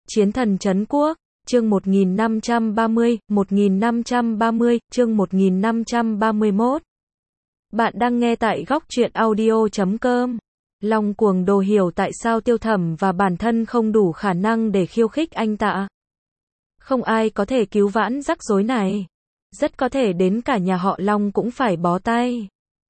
Chiến thần trấn quốc, chương 1530, chương 1531. Bạn đang nghe tại góc truyện audio.com. Long Cuồng Đồ hiểu tại sao Tiêu Thẩm và bản thân không đủ khả năng để khiêu khích anh ta. Không ai có thể cứu vãn rắc rối này. Rất có thể đến cả nhà họ Long cũng phải bó tay.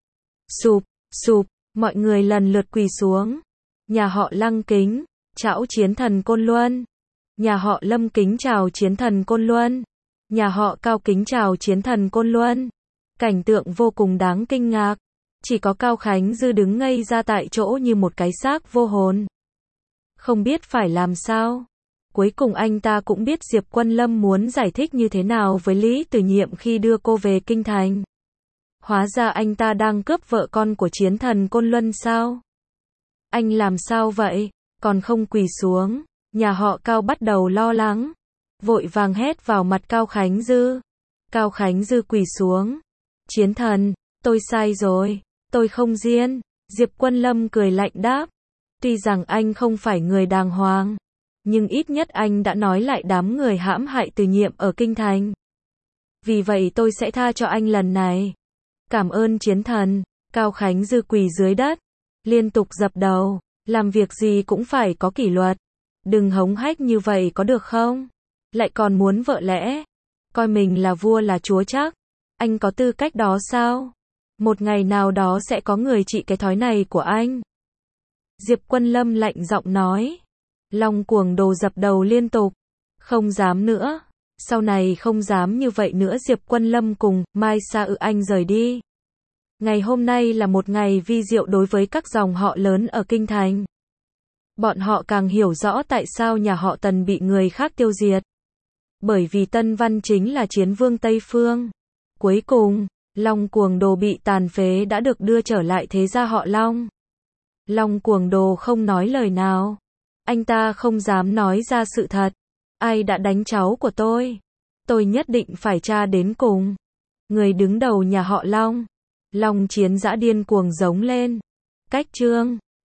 Sụp, sụp, mọi người lần lượt quỳ xuống. Nhà họ Lăng kính, chào chiến thần Côn Luân. Nhà họ Lâm kính chào chiến thần Côn Luân. Nhà họ Cao kính chào chiến thần Côn Luân. Cảnh tượng vô cùng đáng kinh ngạc. Chỉ có Cao Khánh Dư đứng ngây ra tại chỗ như một cái xác vô hồn. Không biết phải làm sao. Cuối cùng anh ta cũng biết Diệp Quân Lâm muốn giải thích như thế nào với Lý Tử Nhiệm khi đưa cô về kinh thành. Hóa ra anh ta đang cướp vợ con của chiến thần Côn Luân sao? Anh làm sao vậy? Còn không quỳ xuống. Nhà họ Cao bắt đầu lo lắng. Vội vàng hét vào mặt Cao Khánh Dư. Cao Khánh Dư quỳ xuống. Chiến thần, tôi sai rồi. Tôi không giết. Diệp Quân Lâm cười lạnh đáp. Tuy rằng anh không phải người đàng hoàng, nhưng ít nhất anh đã nói lại đám người hãm hại Từ Nhiệm ở kinh thành. Vì vậy tôi sẽ tha cho anh lần này. Cảm ơn chiến thần. Cao Khánh Dư quỳ dưới đất, liên tục dập đầu. Làm việc gì cũng phải có kỷ luật. Đừng hống hách như vậy có được không? Lại còn muốn vợ lẽ. Coi mình là vua là chúa chắc. Anh có tư cách đó sao? Một ngày nào đó sẽ có người trị cái thói này của anh. Diệp Quân Lâm lạnh giọng nói. Long Cuồng Đồ dập đầu liên tục. Không dám nữa. Sau này không dám như vậy nữa. Diệp Quân Lâm cùng Mai Sa Ư Anh rời đi. Ngày hôm nay là một ngày vi diệu đối với các dòng họ lớn ở kinh thành. Bọn họ càng hiểu rõ tại sao nhà họ Tần bị người khác tiêu diệt. Bởi vì Tân Văn chính là chiến vương Tây Phương. Cuối cùng, Long Cuồng Đồ bị tàn phế đã được đưa trở lại thế gia họ Long. Long Cuồng Đồ không nói lời nào. Anh ta không dám nói ra sự thật. Ai đã đánh cháu của tôi? Tôi nhất định phải tra đến cùng. Người đứng đầu nhà họ Long. Long Chiến Dã điên cuồng giống lên. Cách chương